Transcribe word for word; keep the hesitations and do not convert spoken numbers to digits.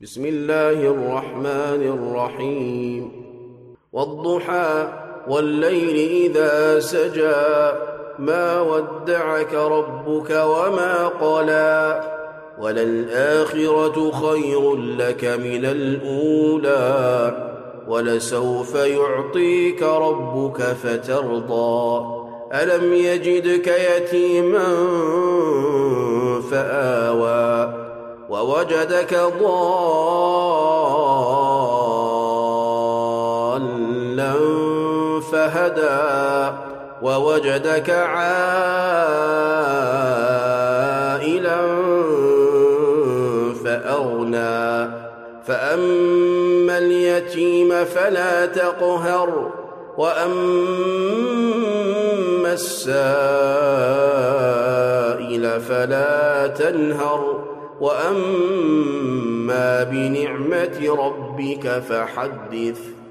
بسم الله الرحمن الرحيم والضحى والليل إذا سجى ما ودعك ربك وما قلى وللآخرة خير لك من الأولى ولسوف يعطيك ربك فترضى ألم يجدك يتيما فآوى ووجدك ضالا فهدى ووجدك عائلا فأغنى فأما اليتيم فلا تقهر وأما السائل فلا تنهر وأما بنعمة ربك فحدث.